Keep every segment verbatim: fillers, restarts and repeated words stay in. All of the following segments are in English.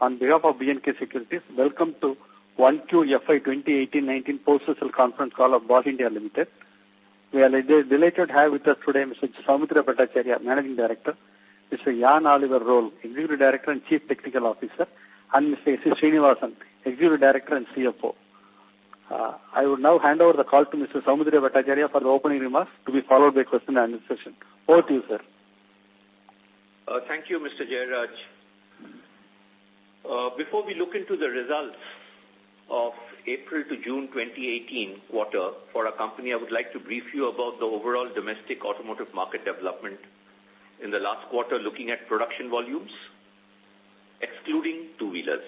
On behalf of B and K Securities, welcome to one Q F I twenty eighteen nineteen post-social conference call of Bosch India Limited. We are delighted to have with us today Mister Soumitra Bhattacharya, Managing Director, Mister Jan Oliver Roll, Executive Director and Chief Technical Officer, and Mister S S Srinivasan, Executive Director and C F O. Uh, I would now hand over the call to Mister Soumitra Bhattacharya for the opening remarks, to be followed by question and answer session. Over to you, sir. Uh, thank you, Mister Jayaraj. Uh, before we look into the results of April to June twenty eighteen quarter for our company, I would like to brief you about the overall domestic automotive market development in the last quarter, looking at production volumes, excluding two-wheelers.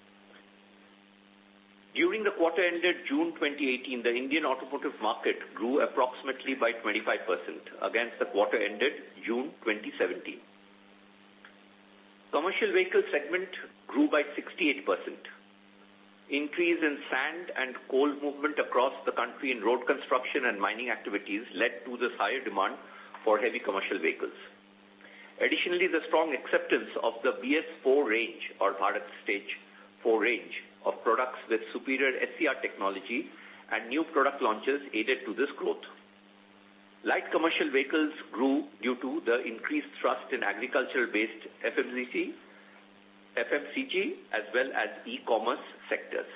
During the quarter ended June twenty eighteen, the Indian automotive market grew approximately by twenty-five percent against the quarter ended June twenty seventeen. Commercial vehicle segment grew by sixty-eight percent. Increase in sand and coal movement across the country in road construction and mining activities led to this higher demand for heavy commercial vehicles. Additionally, the strong acceptance of the B S four range or Bharat Stage four range of products with superior S C R technology and new product launches aided to this growth. Light commercial vehicles grew due to the increased thrust in agricultural-based F M C G, F M C G as well as e-commerce sectors.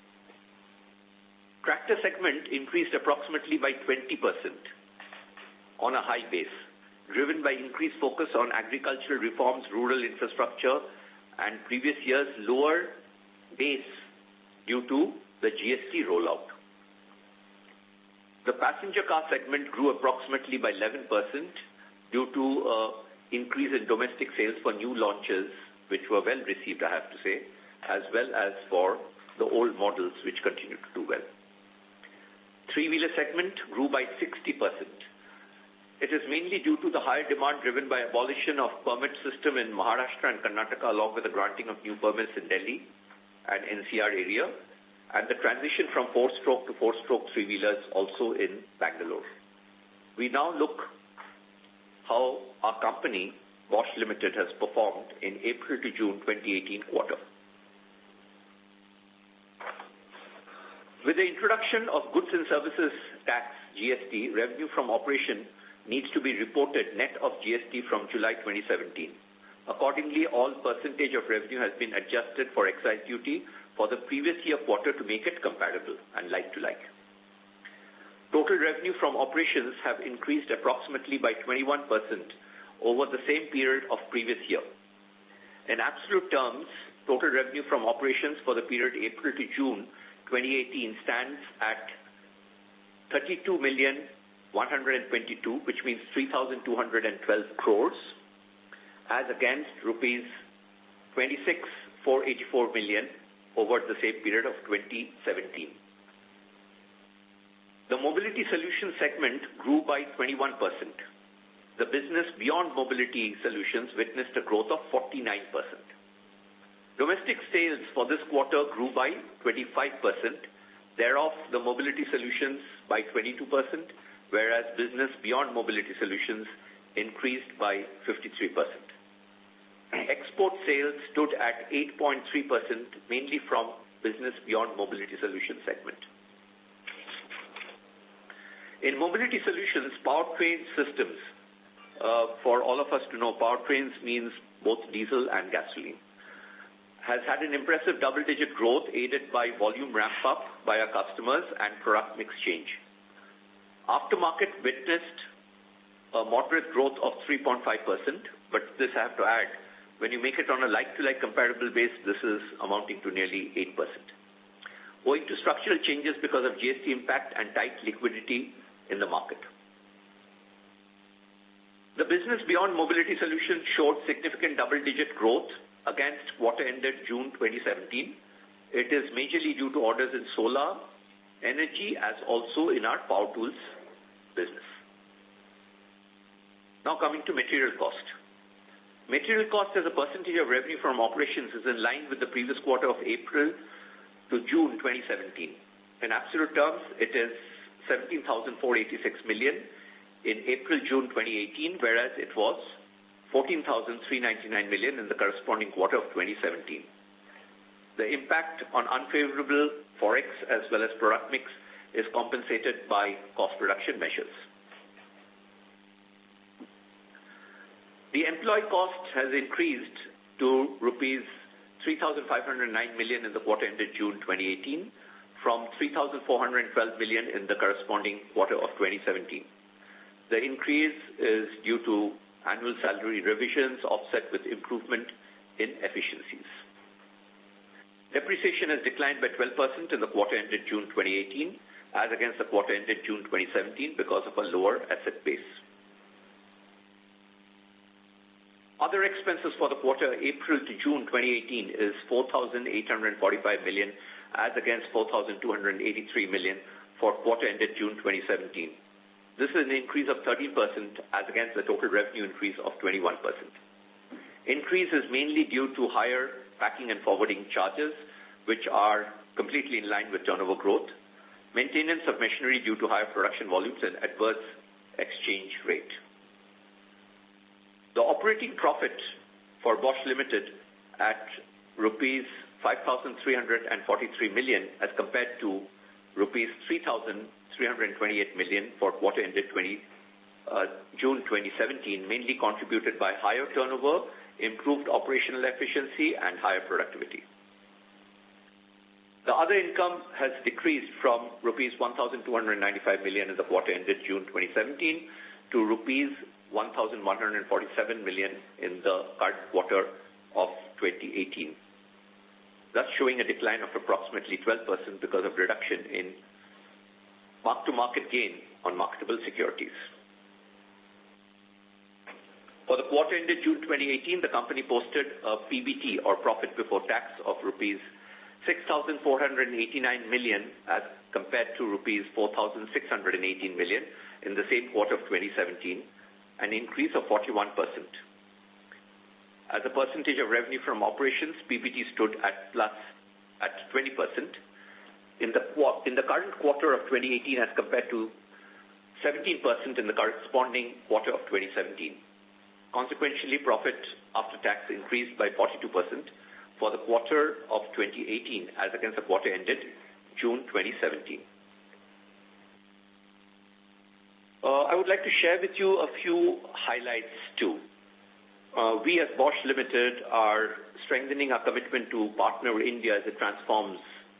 Tractor segment increased approximately by twenty percent on a high base, driven by increased focus on agricultural reforms, rural infrastructure, and previous year's lower base due to the G S T rollout. The passenger car segment grew approximately by eleven percent due to an increase in domestic sales for new launches, which were well received, I have to say, as well as for the old models, which continue to do well. Three-wheeler segment grew by sixty percent. It is mainly due to the higher demand driven by abolition of permit system in Maharashtra and Karnataka, along with the granting of new permits in Delhi and N C R area, and the transition from four-stroke to four-stroke three-wheelers also in Bangalore. We now look how our company, Bosch Limited, has performed in April to June twenty eighteen quarter. With the introduction of Goods and Services Tax, G S T, revenue from operation needs to be reported net of G S T from July twenty seventeen. Accordingly, all percentage of revenue has been adjusted for excise duty for the previous year quarter to make it comparable and like to like. Total revenue from operations have increased approximately by twenty-one percent over the same period of previous year. In absolute terms, total revenue from operations for the period April to June twenty eighteen stands at thirty-two million one hundred twenty-two, which means three thousand two hundred twelve crores, as against rupees twenty-six thousand four hundred eighty-four million over the same period of twenty seventeen. The Mobility Solutions segment grew by twenty-one percent. The business beyond Mobility Solutions witnessed a growth of forty-nine percent. Domestic sales for this quarter grew by twenty-five percent, thereof the Mobility Solutions by twenty-two percent, whereas business beyond Mobility Solutions increased by fifty-three percent. Export sales stood at eight point three percent, mainly from business beyond Mobility Solutions segment. In Mobility Solutions, powertrain systems, uh, for all of us to know, powertrains means both diesel and gasoline, has had an impressive double-digit growth aided by volume ramp-up by our customers and product mix change. Aftermarket witnessed a moderate growth of three point five percent, but this I have to add, when you make it on a like-to-like comparable base, this is amounting to nearly eight percent. Owing to structural changes because of G S T impact and tight liquidity in the market. The business beyond Mobility Solutions showed significant double-digit growth against quarter ended June twenty seventeen. It is majorly due to orders in solar, energy, as also in our power tools business. Now coming to material cost. Material cost as a percentage of revenue from operations is in line with the previous quarter of April to June twenty seventeen. In absolute terms, it is seventeen thousand four hundred eighty-six million in April-June twenty eighteen, whereas it was fourteen thousand three hundred ninety-nine million in the corresponding quarter of twenty seventeen. The impact on unfavorable forex as well as product mix is compensated by cost reduction measures. The employee cost has increased to rupees three thousand five hundred nine million in the quarter ended June twenty eighteen from three thousand four hundred twelve million in the corresponding quarter of twenty seventeen. The increase is due to annual salary revisions offset with improvement in efficiencies. Depreciation has declined by twelve percent in the quarter ended June twenty eighteen as against the quarter ended June twenty seventeen because of a lower asset base. Other expenses for the quarter April to June twenty eighteen is four thousand eight hundred forty-five million as against four thousand two hundred eighty-three million for quarter ended June twenty seventeen. This is an increase of thirteen percent as against the total revenue increase of twenty-one percent. Increase is mainly due to higher packing and forwarding charges, which are completely in line with turnover growth, maintenance of machinery due to higher production volumes and adverse exchange rate. The operating profit for Bosch Limited at rupees five thousand three hundred forty-three million as compared to rupees three thousand three hundred twenty-eight million for quarter ended June twenty seventeen, mainly contributed by higher turnover, improved operational efficiency and higher productivity. The other income has decreased from rupees one thousand two hundred ninety-five million in the quarter ended June twenty seventeen to rupees one thousand one hundred forty-seven million in the current quarter of twenty eighteen. Thus showing a decline of approximately twelve percent because of reduction in mark-to-market gain on marketable securities. For the quarter ended June twenty eighteen, the company posted a P B T or profit before tax of rupees six thousand four hundred eighty-nine million as compared to rupees four thousand six hundred eighteen million in the same quarter of twenty seventeen, an increase of forty-one percent. As a percentage of revenue from operations, P B T stood at plus at twenty percent in the, in the current quarter of twenty eighteen as compared to seventeen percent in the corresponding quarter of twenty seventeen. Consequentially, profit after tax increased by forty-two percent for the quarter of twenty eighteen as against the quarter ended June twenty seventeen. Uh, I would like to share with you a few highlights too. Uh, we as Bosch Limited are strengthening our commitment to partner India as it transforms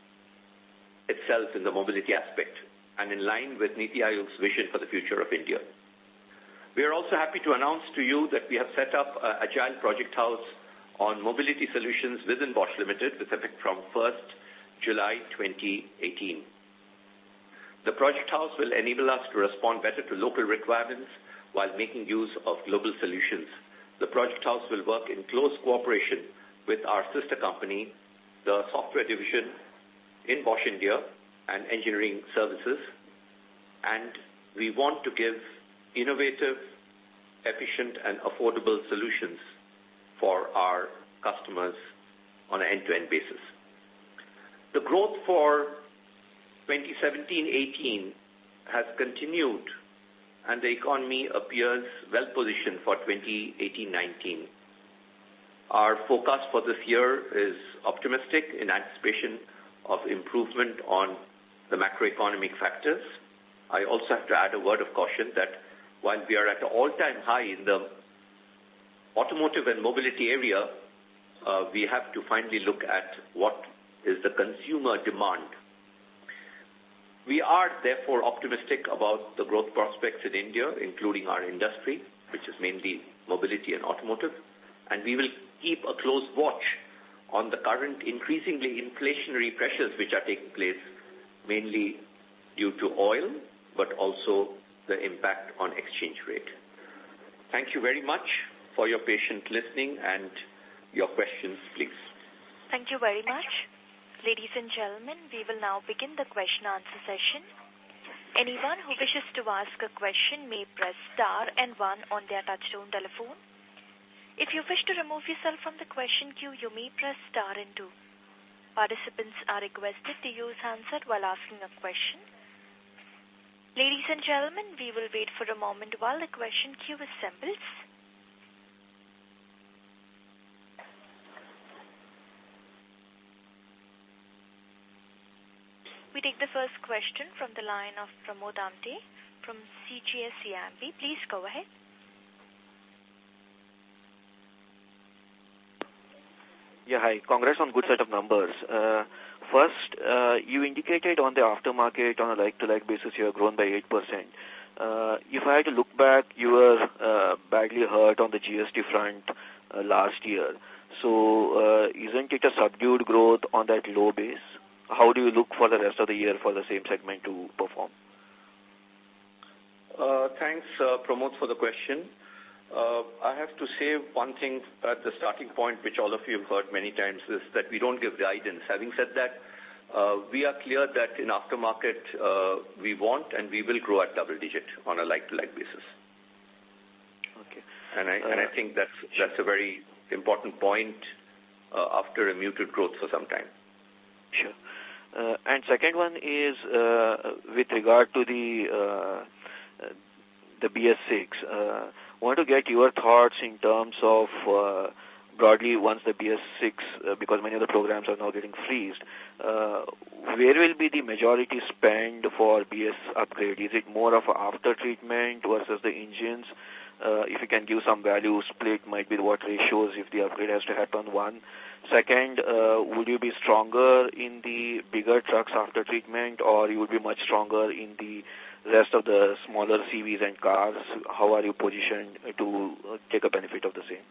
itself in the mobility aspect and in line with Niti Aayog's vision for the future of India. We are also happy to announce to you that we have set up an Agile Project House on mobility solutions within Bosch Limited with effect from first July twenty eighteen. The Project House will enable us to respond better to local requirements while making use of global solutions. The Project House will work in close cooperation with our sister company, the software division in Bosch India and engineering services, and we want to give innovative, efficient and affordable solutions for our customers on an end-to-end basis. The growth for twenty seventeen eighteen has continued and the economy appears well positioned for twenty eighteen nineteen. Our forecast for this year is optimistic in anticipation of improvement on the macroeconomic factors. I also have to add a word of caution that while we are at an all-time high in the automotive and mobility area, uh, we have to finally look at what is the consumer demand. We are therefore optimistic about the growth prospects in India, including our industry, which is mainly mobility and automotive, and we will keep a close watch on the current increasingly inflationary pressures which are taking place, mainly due to oil, but also the impact on exchange rate. Thank you very much for your patient listening and your questions, please. Thank you very much. Ladies and gentlemen, we will now begin the question answer session. Anyone who wishes to ask a question may press star and one on their touchtone telephone. If you wish to remove yourself from the question queue, you may press star and two. Participants are requested to use handset while asking a question. Ladies and gentlemen, we will wait for a moment while the question queue assembles. We take the first question from the line of Pramod Amte from C G S C I M B. Please go ahead. Yeah, hi. Congrats on good set of numbers. Uh, first, uh, you indicated on the aftermarket on a like-to-like basis you have grown by eight percent. Uh, if I had to look back, you were uh, badly hurt on the G S T front uh, last year. So uh, isn't it a subdued growth on that low base? How do you look for the rest of the year for the same segment to perform? Uh, thanks, uh, Pramod, for the question. Uh, I have to say one thing at the starting point, which all of you have heard many times, is that we don't give guidance. Having said that, uh, we are clear that in aftermarket uh, we want and we will grow at double digit on a like-to-like basis. Okay. And I, uh, and I think that's, that's a very important point uh, after a muted growth for some time. Sure. Uh, and second one is uh, with regard to the uh, uh, the B S six. Uh, want to get your thoughts in terms of uh, broadly once the B S six, uh, because many of the programs are now getting freezed, uh, where will be the majority spend for B S upgrade? Is it more of an after treatment versus the engines? Uh, if you can give some value split, might be what ratios if the upgrade has to happen, one. Second, uh, would you be stronger in the bigger trucks after treatment, or you would be much stronger in the rest of the smaller C Vs and cars? How are you positioned to take a benefit of the same?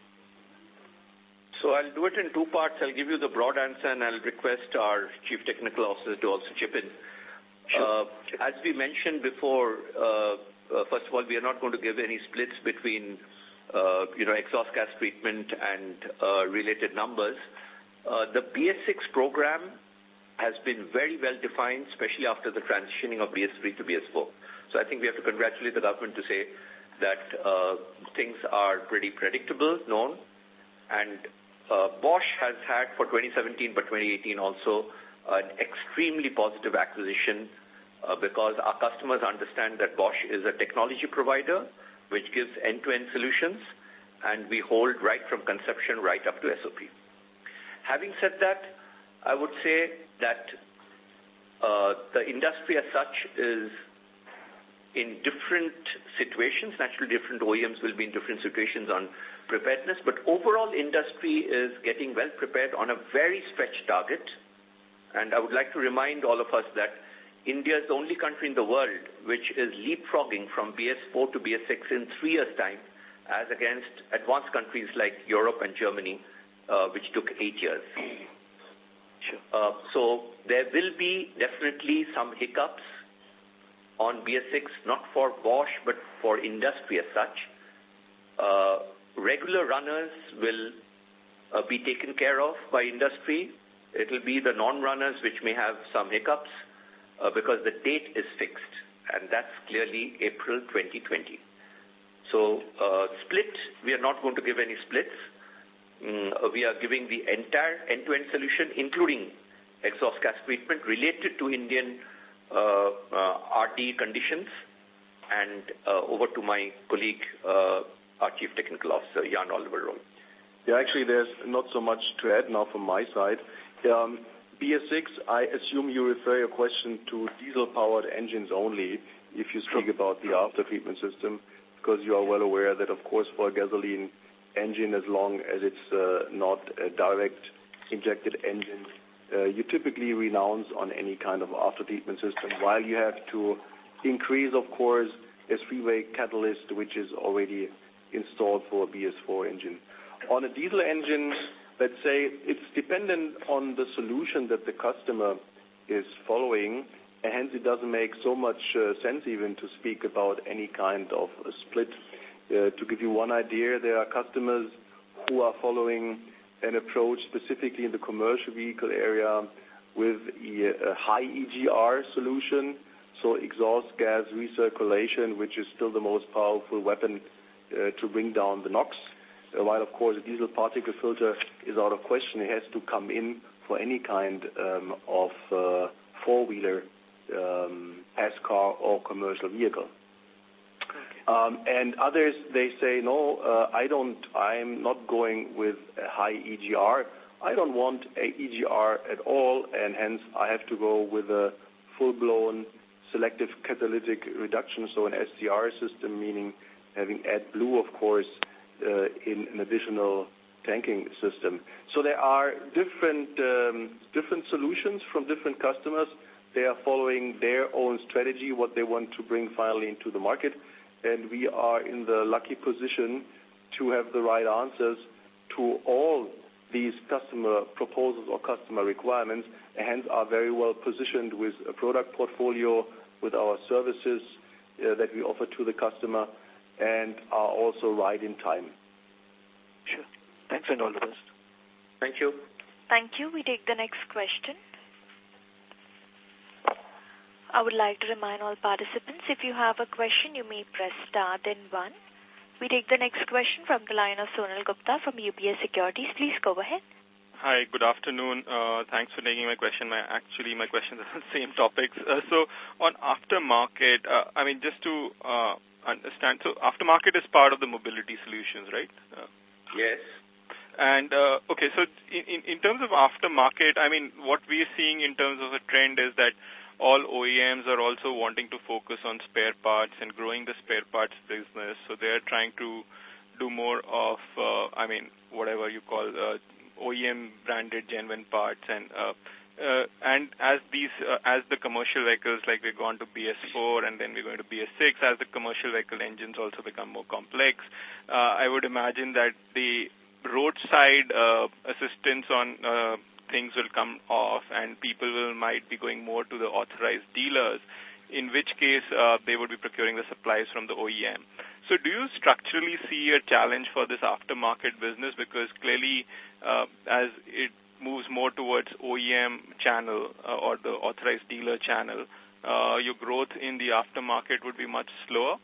So I'll do it in two parts. I'll give you the broad answer and I'll request our Chief Technical Officer to also chip in. Sure. Uh, as we mentioned before, uh, uh, first of all, we are not going to give any splits between uh, you know, exhaust gas treatment and uh, related numbers. Uh, the B S six program has been very well defined, especially after the transitioning of B S three to B S four. So I think we have to congratulate the government to say that uh, things are pretty predictable, known, and uh, Bosch has had for twenty seventeen but twenty eighteen also an extremely positive acquisition uh, because our customers understand that Bosch is a technology provider which gives end-to-end solutions, and we hold right from conception right up to S O P. Having said that, I would say that uh, the industry as such is in different situations. Naturally, different O E Ms will be in different situations on preparedness, but overall industry is getting well prepared on a very stretched target. And I would like to remind all of us that India is the only country in the world which is leapfrogging from B S four to B S six in three years' time, as against advanced countries like Europe and Germany, uh, which took eight years. Sure. Uh, so there will be definitely some hiccups on B S six, not for Bosch, but for industry as such. Uh, regular runners will uh, be taken care of by industry. It will be the non-runners which may have some hiccups uh, because the date is fixed, and that's clearly April twenty twenty. So uh, split, we are not going to give any splits. Mm, we are giving the entire end-to-end solution, including exhaust gas treatment related to Indian uh, uh, R D conditions. And uh, over to my colleague, uh, our Chief Technical Officer, Jan Oliver Roll. Yeah, actually, there's not so much to add now from my side. Um, B S six, I assume you refer your question to diesel-powered engines only if you speak about the after-treatment system, because you are well aware that, of course, for a gasoline engine, as long as it's uh, not a direct injected engine, uh, you typically renounce on any kind of after-treatment system, while you have to increase, of course, a three-way catalyst, which is already installed for a B S four engine. On a diesel engine, let's say it's dependent on the solution that the customer is following, and hence it doesn't make so much uh, sense even to speak about any kind of a split. Uh, to give you one idea, there are customers who are following an approach specifically in the commercial vehicle area with a, a high E G R solution, so exhaust gas recirculation, which is still the most powerful weapon uh, to bring down the NOx. Uh, while, of course, a diesel particle filter is out of question, it has to come in for any kind um, of uh, four-wheeler, um, pass car or commercial vehicle. Um, and others, they say, no, uh, I don't, I'm not going with a high E G R. I don't want a E G R at all, and hence I have to go with a full-blown selective catalytic reduction, so an S C R system, meaning having AdBlue, of course, uh, in an additional tanking system. So there are different um, different solutions from different customers. They are following their own strategy, what they want to bring finally into the market, and we are in the lucky position to have the right answers to all these customer proposals or customer requirements, and hence are very well positioned with a product portfolio, with our services uh, that we offer to the customer, and are also right in time. Sure. Thanks and all the best. Thank you. Thank you. We take the next question. I would like to remind all participants, if you have a question, you may press star then one. We take the next question from the line of Sonal Gupta from U B S Securities. Please go ahead. Hi, good afternoon. Uh, thanks for taking my question. My, actually, my questions are the same topics. Uh, so, on aftermarket, uh, I mean, just to uh, understand, so aftermarket is part of the mobility solutions, right? Uh, yes. And, uh, okay, so in, in terms of aftermarket, I mean, what we are seeing in terms of a trend is that all O E Ms are also wanting to focus on spare parts and growing the spare parts business. So they are trying to do more of, uh, I mean, whatever you call uh, O E M branded genuine parts. And uh, uh, and as these, uh, as the commercial vehicles, like we're going to B S four and then we're going to B S six, as the commercial vehicle engines also become more complex, uh, I would imagine that the roadside uh, assistance on uh, things will come off and people will might be going more to the authorized dealers, in which case uh, they would be procuring the supplies from the O E M. So do you structurally see a challenge for this aftermarket business? Because clearly uh, as it moves more towards O E M channel uh, or the authorized dealer channel, uh, your growth in the aftermarket would be much slower?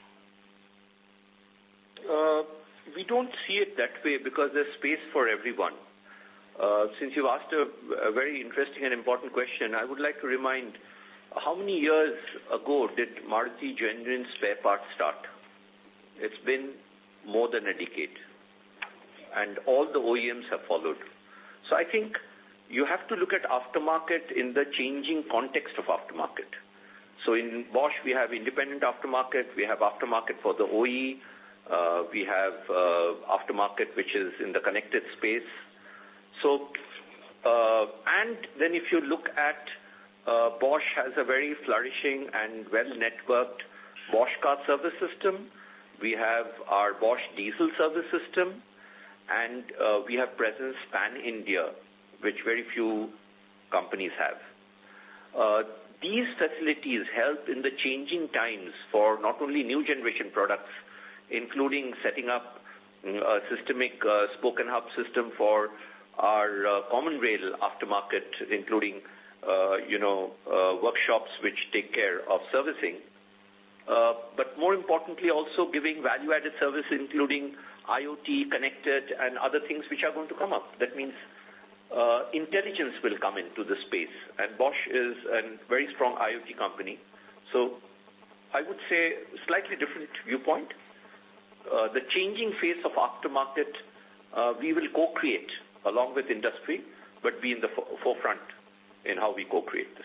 Uh, we don't see it that way because there's space for everyone. Uh, since you've asked a, a very interesting and important question, I would like to remind, how many years ago did Maruti Genuine Spare Parts start? It's been more than a decade. And all the O E Ms have followed. So I think you have to look at aftermarket in the changing context of aftermarket. So in Bosch, we have independent aftermarket, we have aftermarket for the O E, uh, we have uh, aftermarket which is in the connected space. So, uh, and then if you look at uh, Bosch has a very flourishing and well-networked Bosch car service system. We have our Bosch diesel service system, and uh, we have presence pan-India, which very few companies have. Uh, these facilities help in the changing times for not only new generation products, including setting up a systemic uh, spoke and hub system for our uh, common rail aftermarket, including, uh, you know, uh, workshops which take care of servicing. Uh, but more importantly, also giving value-added service, including I O T, connected, and other things which are going to come up. That means uh, intelligence will come into the space. And Bosch is a very strong I O T company. So I would say slightly different viewpoint. Uh, the changing face of aftermarket, uh, we will co-create along with industry, but be in the fo forefront in how we co-create this.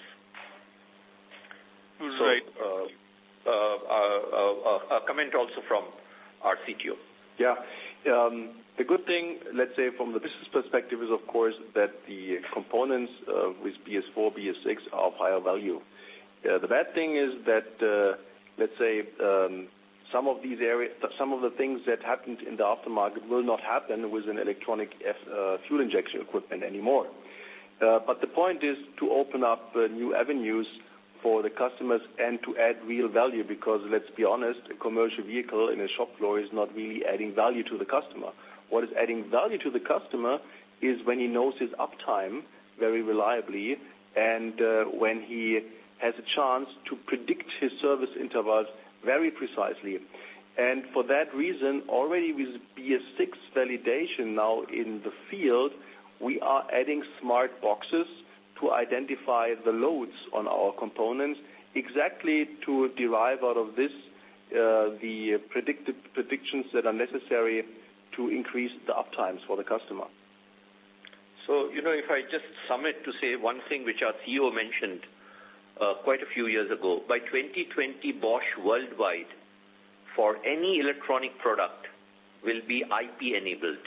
Right. So, uh, uh, uh, uh, a comment also from our C T O. Yeah. Um, the good thing, let's say, from the business perspective is, of course, that the components uh, with B S four, B S six are of higher value. Uh, the bad thing is that, uh, let's say, um, some of these areas, some of the things that happened in the aftermarket will not happen with an electronic F, uh, fuel injection equipment anymore. Uh, but the point is to open up uh, new avenues for the customers and to add real value, because let's be honest, a commercial vehicle in a shop floor is not really adding value to the customer. What is adding value to the customer is when he knows his uptime very reliably and uh, when he has a chance to predict his service intervals very precisely. And for that reason, already with B S six validation now in the field, we are adding smart boxes to identify the loads on our components, exactly to derive out of this uh, the predicted predictions that are necessary to increase the uptimes for the customer. So, you know, if I just sum it to say one thing which our C E O mentioned, uh, quite a few years ago. By twenty twenty, Bosch worldwide, for any electronic product, will be I P enabled.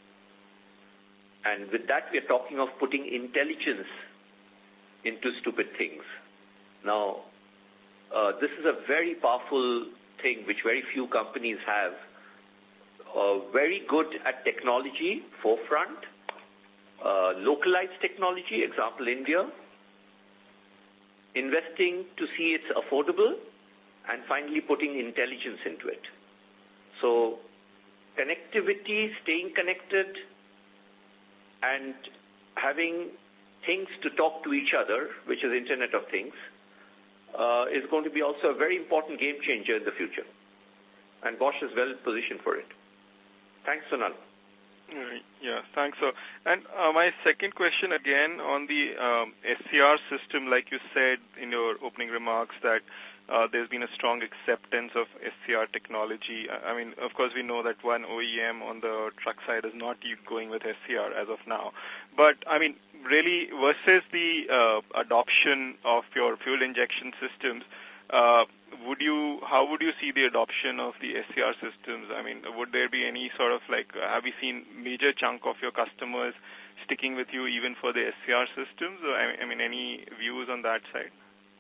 And with that, we are talking of putting intelligence into stupid things. Now, uh, this is a very powerful thing which very few companies have. Uh, very good at technology, forefront, uh, localized technology, example India, investing to see it's affordable, and finally putting intelligence into it. So, connectivity, staying connected, and having things to talk to each other, which is Internet of Things, uh, is going to be also a very important game changer in the future. And Bosch is well positioned for it. Thanks, Sonal. Yeah, thanks. So, and uh, my second question again on the um, S C R system, like you said in your opening remarks, that uh, there's been a strong acceptance of S C R technology. I mean, of course, we know that one O E M on the truck side is not going with S C R as of now. But, I mean, really, versus the uh, adoption of your fuel injection systems, uh, would you, how would you see the adoption of the S C R systems? I mean, would there be any sort of like, uh, have you seen major chunk of your customers sticking with you even for the S C R systems? I, I mean, any views on that side?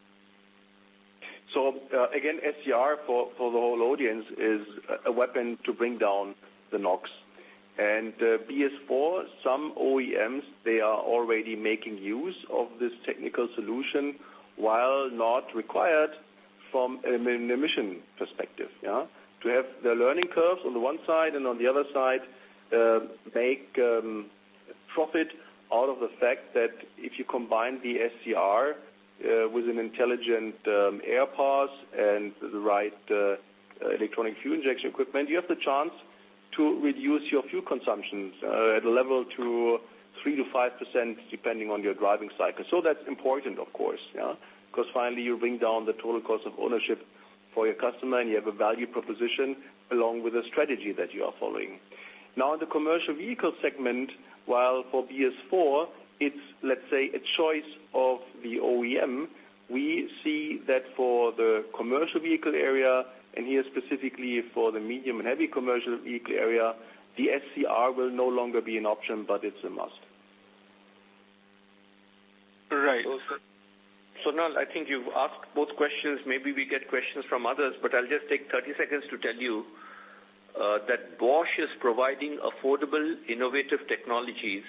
So uh, again, S C R for, for the whole audience is a weapon to bring down the NOx. And uh, B S four, some O E Ms, they are already making use of this technical solution while not required from an emission perspective. Yeah? To have the learning curves on the one side and on the other side uh, make um, profit out of the fact that if you combine the S C R Uh, with an intelligent um, air pass and the right uh, uh, electronic fuel injection equipment, you have the chance to reduce your fuel consumption uh, at a level to three to five percent depending on your driving cycle. So that's important, of course, yeah, because finally you bring down the total cost of ownership for your customer and you have a value proposition along with a strategy that you are following. Now in the commercial vehicle segment, while for B S four, it's, let's say, a choice of the O E M, we see that for the commercial vehicle area, and here specifically for the medium and heavy commercial vehicle area, the S C R will no longer be an option, but it's a must. Right. So, Sonal, I think you've asked both questions. Maybe we get questions from others, but I'll just take thirty seconds to tell you uh, that Bosch is providing affordable, innovative technologies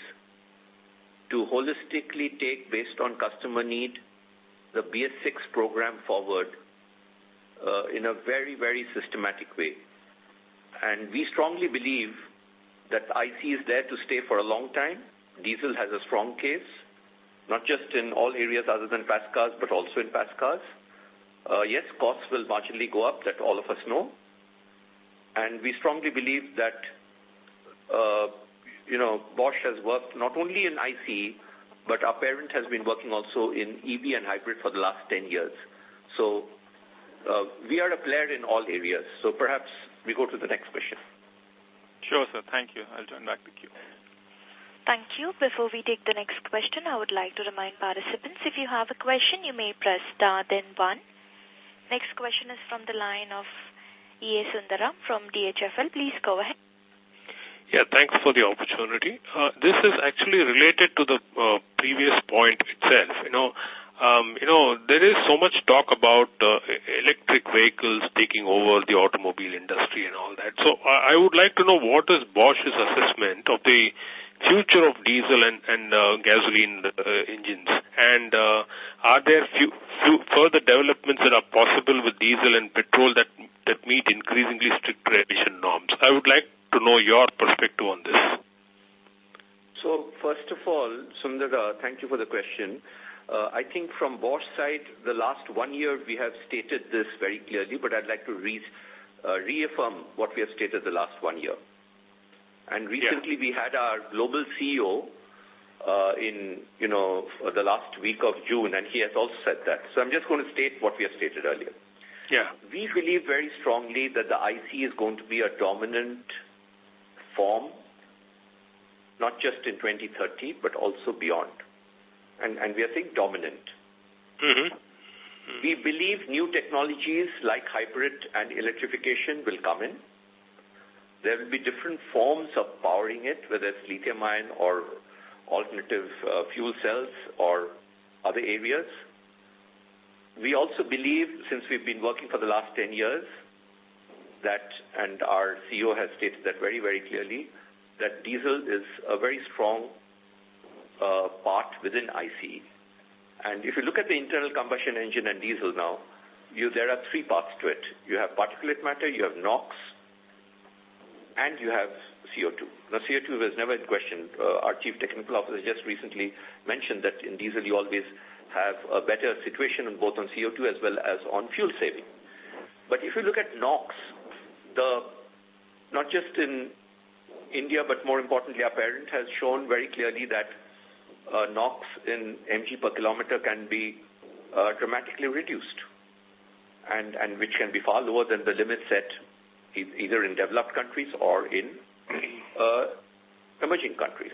to holistically take, based on customer need, the B S six program forward uh, in a very, very systematic way. And we strongly believe that I C is there to stay for a long time. Diesel has a strong case, not just in all areas other than fast cars, but also in fast cars. Uh, yes, costs will marginally go up, that all of us know. And we strongly believe that uh, you know, Bosch has worked not only in I C, but our parent has been working also in E V and hybrid for the last ten years. So uh, we are a player in all areas. So perhaps we go to the next question. Sure, sir. Thank you. I'll join back the queue. Thank you. Before we take the next question, I would like to remind participants, if you have a question, you may press star then one. Next question is from the line of E A Sundaram from D H F L. Please go ahead. Yeah, thanks for the opportunity. Uh, this is actually related to the uh, previous point itself. You know, um, you know, there is so much talk about uh, electric vehicles taking over the automobile industry and all that. So I, I would like to know what is Bosch's assessment of the future of diesel and, and uh, gasoline uh, engines, and uh, are there few, few further developments that are possible with diesel and petrol that that meet increasingly stricter emission norms? I would like to know your perspective on this. So, first of all, Sundara, thank you for the question. Uh, I think from Bosch side, the last one year we have stated this very clearly, but I'd like to re uh, reaffirm what we have stated the last one year. And recently yeah. we had our global C E O uh, in, you know, the last week of June, and he has also said that. So I'm just going to state what we have stated earlier. Yeah. We believe very strongly that the I C is going to be a dominant form, not just in twenty thirty, but also beyond. And, and we are saying dominant. Mm-hmm. We believe new technologies like hybrid and electrification will come in. There will be different forms of powering it, whether it's lithium-ion or alternative uh, fuel cells or other areas. We also believe, since we've been working for the last ten years, that, and our C E O has stated that very, very clearly, that diesel is a very strong uh, part within I C E. And if you look at the internal combustion engine and diesel now, you, there are three parts to it. You have particulate matter, you have NOx, and you have C O two. Now, C O two was never in question. Uh, our chief technical officer just recently mentioned that in diesel you always have a better situation on both on C O two as well as on fuel saving. But if you look at NOx, the not just in India, but more importantly, our parent has shown very clearly that uh, NOx in mg per kilometer can be uh, dramatically reduced, and, and which can be far lower than the limit set e either in developed countries or in uh, emerging countries.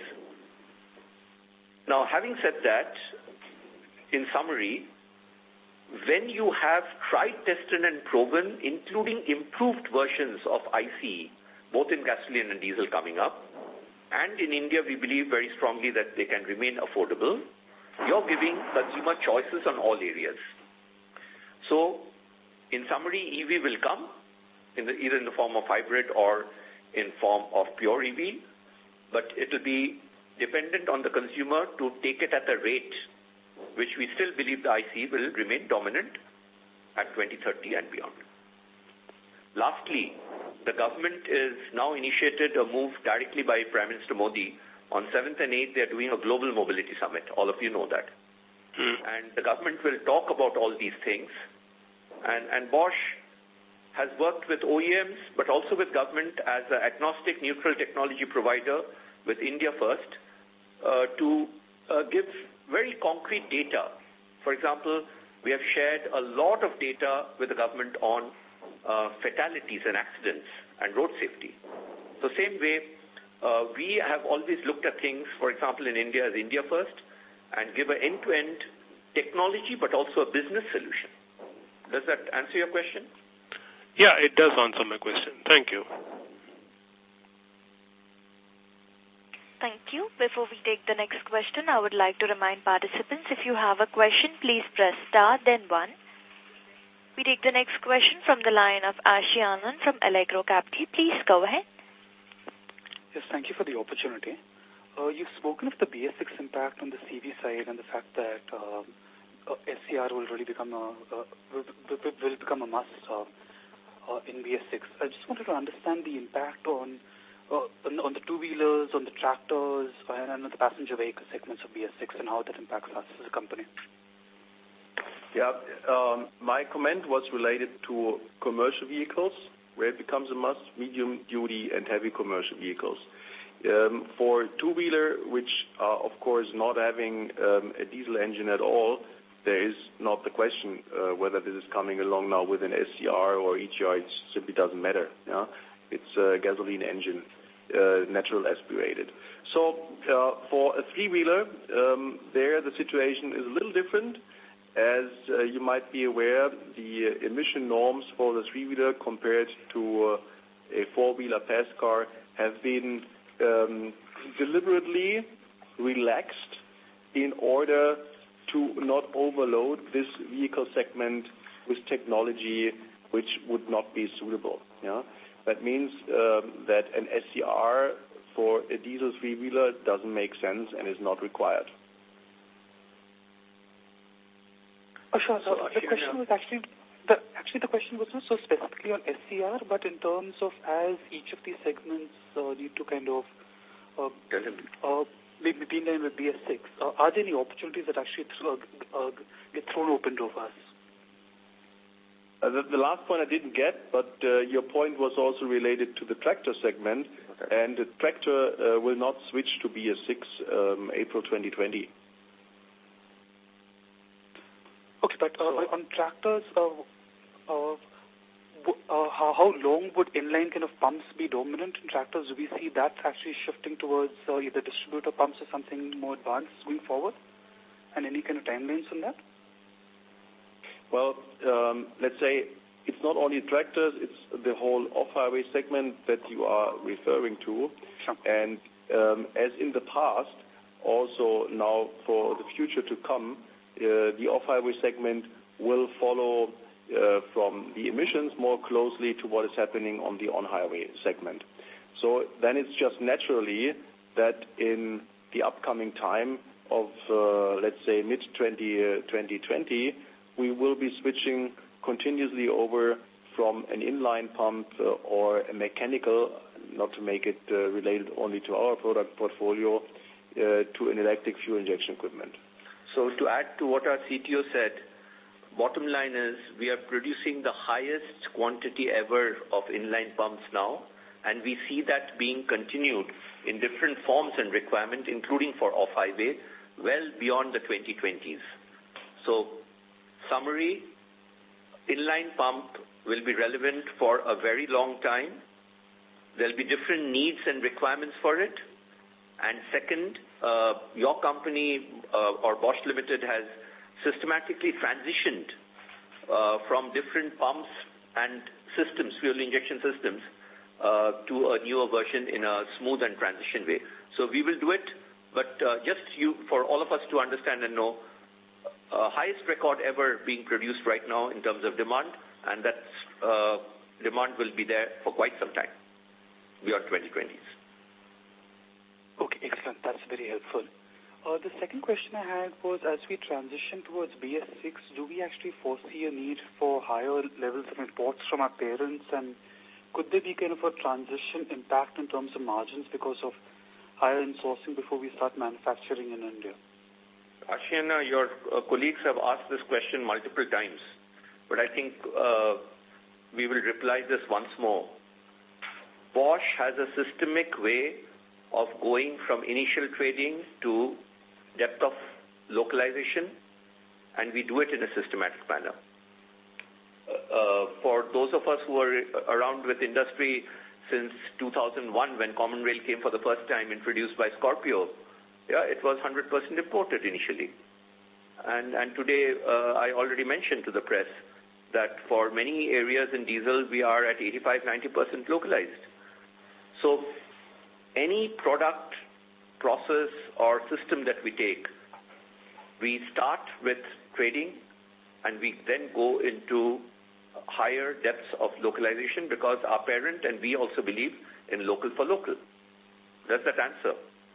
Now, having said that, in summary, when you have tried, tested and proven, including improved versions of I C E, both in gasoline and diesel coming up, and in India we believe very strongly that they can remain affordable, you're giving consumer choices on all areas. So, in summary, E V will come, in the, either in the form of hybrid or in form of pure E V, but it will be dependent on the consumer to take it at a rate which we still believe the I C E will remain dominant at twenty thirty and beyond. Lastly, the government is now initiated a move directly by Prime Minister Modi. On seventh and eighth, they are doing a global mobility summit. All of you know that. Hmm. And the government will talk about all these things. And, and Bosch has worked with O E Ms, but also with government as an agnostic, neutral technology provider with India First uh, to uh, give very concrete data. For example, we have shared a lot of data with the government on uh, fatalities and accidents and road safety. So same way, uh, we have always looked at things, for example, in India as India First, and give an end-to-end technology but also a business solution. Does that answer your question? Yeah, it does answer my question. Thank you. Thank you. Before we take the next question, I would like to remind participants, if you have a question, please press star, then one. We take the next question from the line of Ashi Anand from Allegro Capital. Please go ahead. Yes, thank you for the opportunity. Uh, you've spoken of the B S six impact on the C V side and the fact that uh, uh, S C R will really become a, uh, will, will become a must uh, uh, in B S six. I just wanted to understand the impact on Uh, on, on the two-wheelers, on the tractors, and on the passenger vehicle segments of B S six, and how that impacts us as a company. Yeah, um, my comment was related to commercial vehicles, where it becomes a must, medium-duty and heavy commercial vehicles. Um, for two-wheeler, which are, of course, not having um, a diesel engine at all, there is not the question uh, whether this is coming along now with an S C R or E G R. It simply doesn't matter. Yeah? It's a gasoline engine. Uh, natural aspirated. So uh, for a three-wheeler, um, there the situation is a little different. As uh, you might be aware, the uh, emission norms for the three-wheeler compared to uh, a four-wheeler pass car have been um, deliberately relaxed in order to not overload this vehicle segment with technology which would not be suitable. Yeah? That means um, that an S C R for a diesel three-wheeler doesn't make sense and is not required. Oh, sure. So the question was actually the actually the question was not so specifically on S C R, but in terms of as each of these segments uh, need to kind of uh, uh, be in line with B S six. Uh, are there any opportunities that actually th uh, uh, get thrown open to us? Uh, the, the last point I didn't get, but uh, your point was also related to the tractor segment, okay. And the tractor uh, will not switch to B S six um, April twenty twenty. Okay, but uh, on tractors, uh, uh, uh, how, how long would inline kind of pumps be dominant in tractors? Do we see that actually shifting towards uh, either distributor pumps or something more advanced going forward? And any kind of timelines on that? Well, um, let's say it's not only tractors, it's the whole off-highway segment that you are referring to. Sure. And um, as in the past, also now for the future to come, uh, the off-highway segment will follow uh, from the emissions more closely to what is happening on the on-highway segment. So then it's just naturally that in the upcoming time of, uh, let's say, mid twenty twenty, we will be switching continuously over from an inline pump uh, or a mechanical, not to make it uh, related only to our product portfolio, uh, to an electric fuel injection equipment. So to add to what our C T O said, bottom line is we are producing the highest quantity ever of inline pumps now, and we see that being continued in different forms and requirements, including for off-highway, well beyond the twenty twenties. So, summary, inline pump will be relevant for a very long time. There will be different needs and requirements for it. And second, uh, your company uh, or Bosch Limited has systematically transitioned uh, from different pumps and systems, fuel injection systems, uh, to a newer version in a smooth and transition way. So we will do it, but uh, just you, for all of us to understand and know, uh, highest record ever being produced right now in terms of demand, and that uh, demand will be there for quite some time, beyond twenty twenties. Okay, excellent. That's very helpful. Uh, the second question I had was, as we transition towards B S six, do we actually foresee a need for higher levels of imports from our parents, and could there be kind of a transition impact in terms of margins because of higher insourcing before we start manufacturing in India? Ashina, your uh, colleagues have asked this question multiple times, but I think uh, we will reply this once more. Bosch has a systemic way of going from initial trading to depth of localization, and we do it in a systematic manner. Uh, for those of us who are around with industry since two thousand one, when Common Rail came for the first time, introduced by Scorpio, yeah, it was one hundred percent imported initially. And, and today, uh, I already mentioned to the press that for many areas in diesel, we are at eighty-five, ninety percent localized. So any product, process, or system that we take, we start with trading and we then go into higher depths of localization because our parent and we also believe in local for local. That's that answer.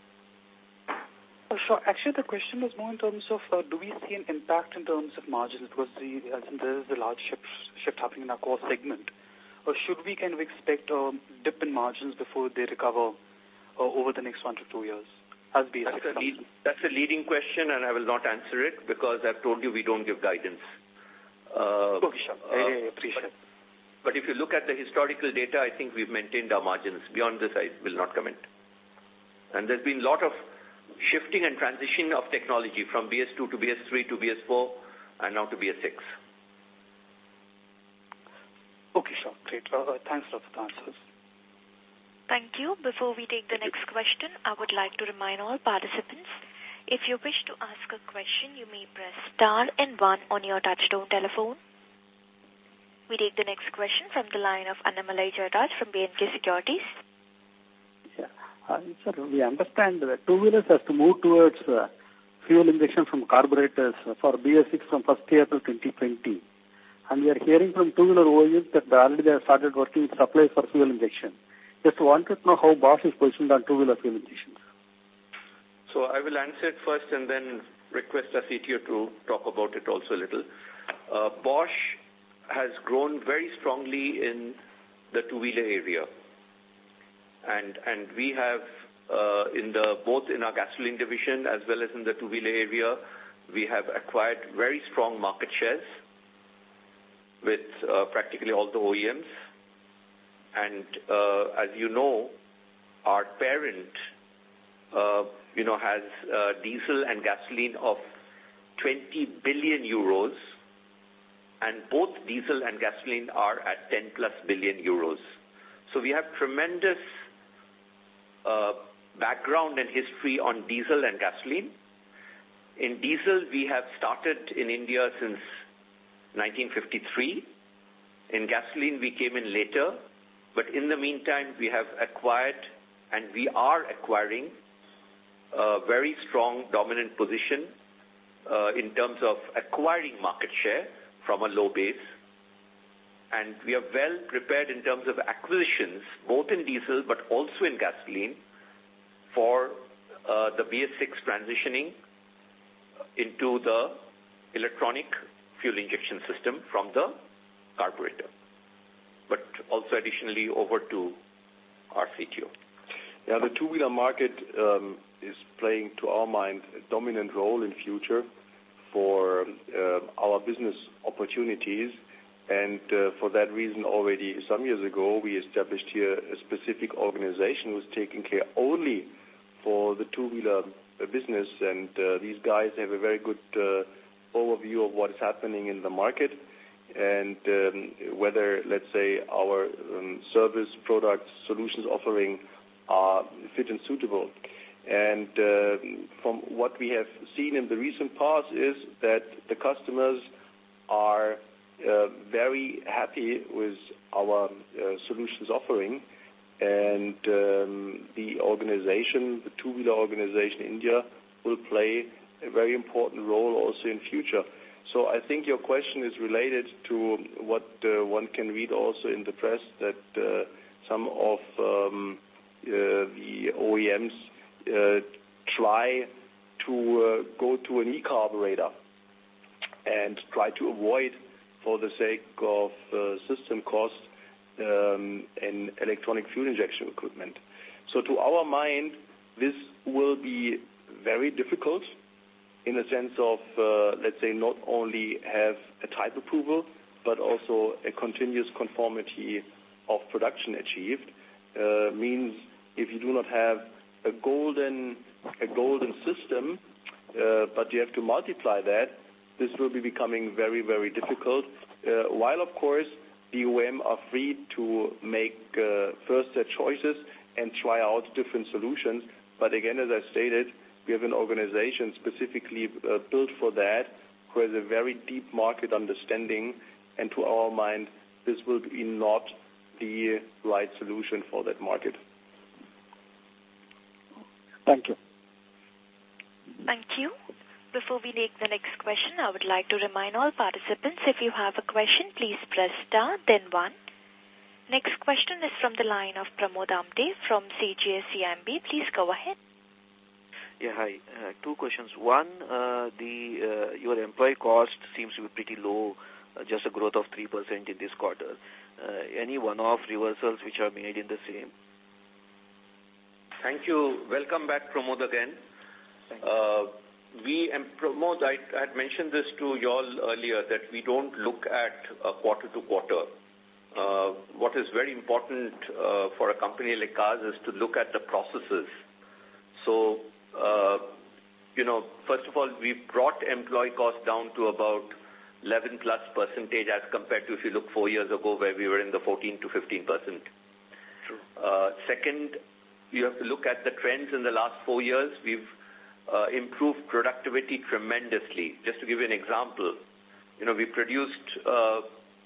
Oh, sure. Actually, the question was more in terms of uh, do we see an impact in terms of margins because the, as in there is a large shift, shift happening in our core segment. Or should we kind of expect a dip in margins before they recover uh, over the next one to two years? As B S six that's, a lead, that's a leading question, and I will not answer it because I've told you we don't give guidance. Uh, okay, sure. I, I appreciate but, it. But if you look at the historical data, I think we've maintained our margins. Beyond this, I will not comment. And there's been a lot of shifting and transition of technology from B S two to B S three to B S four and now to B S six. Okay, sure. Great. Uh, thanks a lot for the answers. Thank you. Before we take the next question, I would like to remind all participants, if you wish to ask a question, you may press star and one on your touchtone telephone. We take the next question from the line of Annamalai Jayaraj from B and K Securities. Yeah. Uh, sir, we understand that two-wheelers has to move towards uh, fuel injection from carburetors for B S six from first April twenty twenty. And we are hearing from two-wheeler O E Ms that already they have started working with suppliers for fuel injection. Just wanted to know how Bosch is positioned on two-wheeler fuel injections. So I will answer it first and then request our C T O to talk about it also a little. Uh, Bosch has grown very strongly in the two-wheeler area. And, and we have, uh, in the, both in our gasoline division as well as in the two-wheeler area, we have acquired very strong market shares with uh, practically all the O E Ms. And uh, as you know, our parent, uh, you know, has uh, diesel and gasoline of twenty billion euros, and both diesel and gasoline are at ten plus billion euros. So we have tremendous uh, background and history on diesel and gasoline. In diesel, we have started in India since nineteen fifty-three. In gasoline, we came in later, but in the meantime, we have acquired and we are acquiring a very strong dominant position uh, in terms of acquiring market share from a low base. And we are well prepared in terms of acquisitions, both in diesel but also in gasoline, for uh, the B S six transitioning into the electronic fuel injection system from the carburetor. But also additionally over to our C T O. Yeah, the two-wheeler market um, is playing, to our mind, a dominant role in future for uh, our business opportunities. And uh, for that reason, already some years ago, we established here a specific organization who's taking care only for the two-wheeler business. And uh, these guys have a very good uh, overview of what is happening in the market and um, whether, let's say, our um, service, products, solutions offering are fit and suitable. And uh, from what we have seen in the recent past is that the customers are uh, very happy with our uh, solutions offering, and um, the organization, the two-wheeler organization in India, will play a very important role also in future. So I think your question is related to what uh, one can read also in the press, that uh, some of um, uh, the O E Ms uh, try to uh, go to an e-carburetor and try to avoid, for the sake of uh, system cost, um, an electronic fuel injection equipment. So to our mind, this will be very difficult in a sense of, uh, let's say, not only have a type approval, but also a continuous conformity of production achieved. Uh, means if you do not have a golden, a golden system, uh, but you have to multiply that, this will be becoming very, very difficult. Uh, while, of course, the O E M are free to make uh, first their choices and try out different solutions. But again, as I stated, we have an organization specifically uh, built for that, who has a very deep market understanding, and to our mind, this will be not the right solution for that market. Thank you. Thank you. Before we take the next question, I would like to remind all participants, if you have a question, please press star, then one. Next question is from the line of Pramod Amte from C G S C I M B. Please go ahead. Yeah, hi. Uh, two questions. One, uh, the uh, your employee cost seems to be pretty low, uh, just a growth of three percent in this quarter. Uh, any one-off reversals which are made in the same? Thank you. Welcome back, Pramod, again. Uh, we, and Pramod, I, I had mentioned this to you all earlier, that we don't look at uh, quarter to quarter. Uh, what is very important uh, for a company like ours is to look at the processes. So, uh, you know, first of all, we brought employee costs down to about eleven plus percentage as compared to if you look four years ago where we were in the fourteen to fifteen percent. Uh, second, you have to look at the trends in the last four years. We've uh, improved productivity tremendously. Just to give you an example, you know, we produced uh,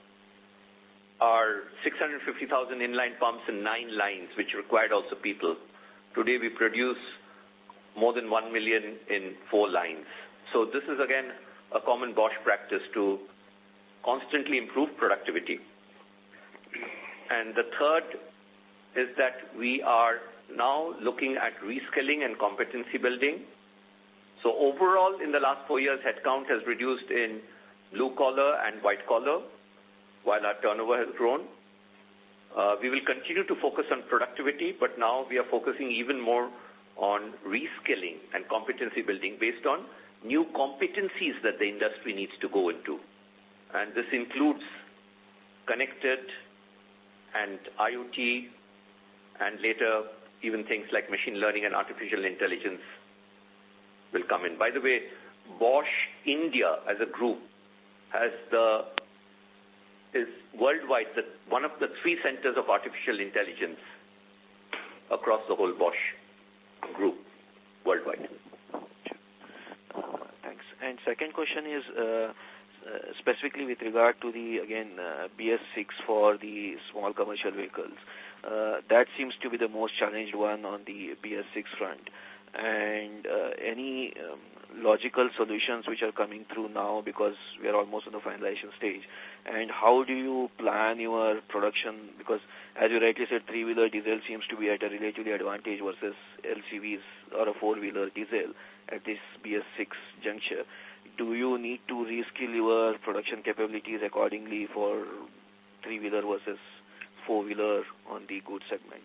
our six hundred fifty thousand inline pumps in nine lines, which required also people. Today we produce more than one million in four lines. So this is again a common Bosch practice to constantly improve productivity. And the third is that we are now looking at reskilling and competency building. So overall, in the last four years, headcount has reduced in blue collar and white collar, while our turnover has grown. Uh, we will continue to focus on productivity, but now we are focusing even more on reskilling and competency building based on new competencies that the industry needs to go into. And this includes connected and IoT, and later even things like machine learning and artificial intelligence will come in. By the way, Bosch India as a group has the is worldwide the, one of the three centers of artificial intelligence across the whole Bosch group worldwide. Uh, thanks. And second question is, uh, uh, specifically with regard to the, again, uh, B S six for the small commercial vehicles. Uh, that seems to be the most challenged one on the B S six front. And uh, any um, logical solutions which are coming through now, because we are almost on the finalization stage, and how do you plan your production? Because as you rightly said, three-wheeler diesel seems to be at a relatively advantage versus L C Vs or a four-wheeler diesel at this B S six juncture. Do you need to reskill your production capabilities accordingly for three-wheeler versus four-wheeler on the goods segment?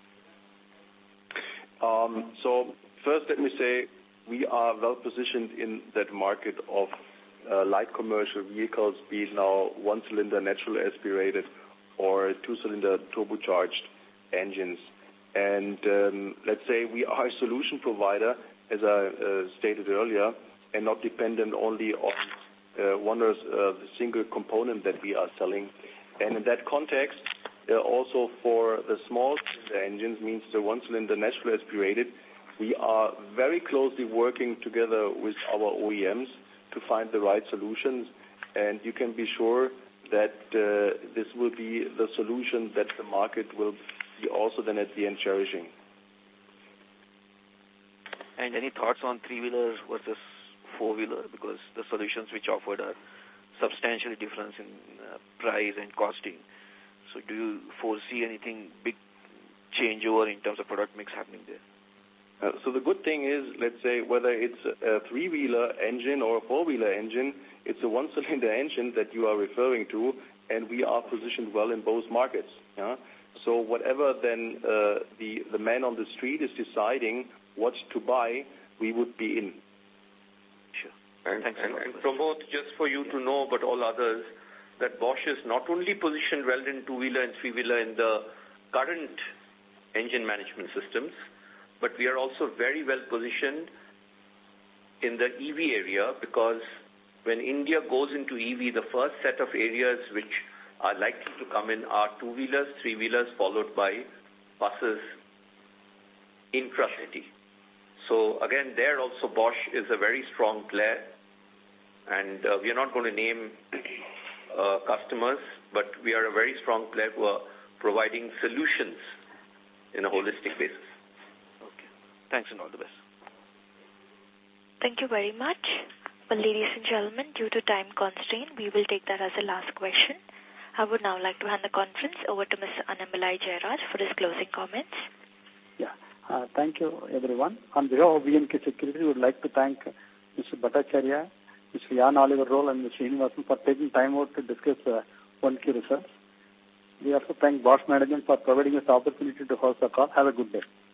Um, so first, let me say we are well positioned in that market of uh, light commercial vehicles, be it now one-cylinder natural aspirated or two-cylinder turbocharged engines. And um, let's say we are a solution provider, as I uh, stated earlier, and not dependent only on uh, one or uh, single component that we are selling. And in that context, uh, also for the small cylinder engines, means the one-cylinder natural aspirated, we are very closely working together with our O E Ms to find the right solutions. And you can be sure that uh, this will be the solution that the market will be also then at the end cherishing. And any thoughts on three-wheeler versus four-wheeler? Because the solutions which offered are substantially different in uh, price and costing. So do you foresee anything big changeover in terms of product mix happening there? Uh, so the good thing is, let's say, whether it's a three-wheeler engine or a four-wheeler engine, it's a one-cylinder engine that you are referring to, and we are positioned well in both markets. Yeah? So whatever then uh, the, the man on the street is deciding what to buy, we would be in. Sure. And, and, and Pramod, just for you to know, but all others, that Bosch is not only positioned well in two-wheeler and three-wheeler in the current engine management systems, but we are also very well positioned in the E V area, because when India goes into E V, the first set of areas which are likely to come in are two-wheelers, three-wheelers, followed by buses intra-city. So again, there also Bosch is a very strong player, and uh, we are not going to name uh, customers, but we are a very strong player who are providing solutions in a holistic basis. Okay. Thanks and all the best. Thank you very much. Well, ladies and gentlemen, due to time constraint, we will take that as the last question. I would now like to hand the conference over to Mister Annamalai Jayaraj for his closing comments. Yeah. Uh, thank you, everyone. On behalf of B and K Security, we would like to thank Mister Bhattacharya, Mister Jan Oliver Roll, and Mister Srinivasan for taking time out to discuss uh, one Q results. We also thank Bosch Management for providing us the opportunity to host the call. Have a good day.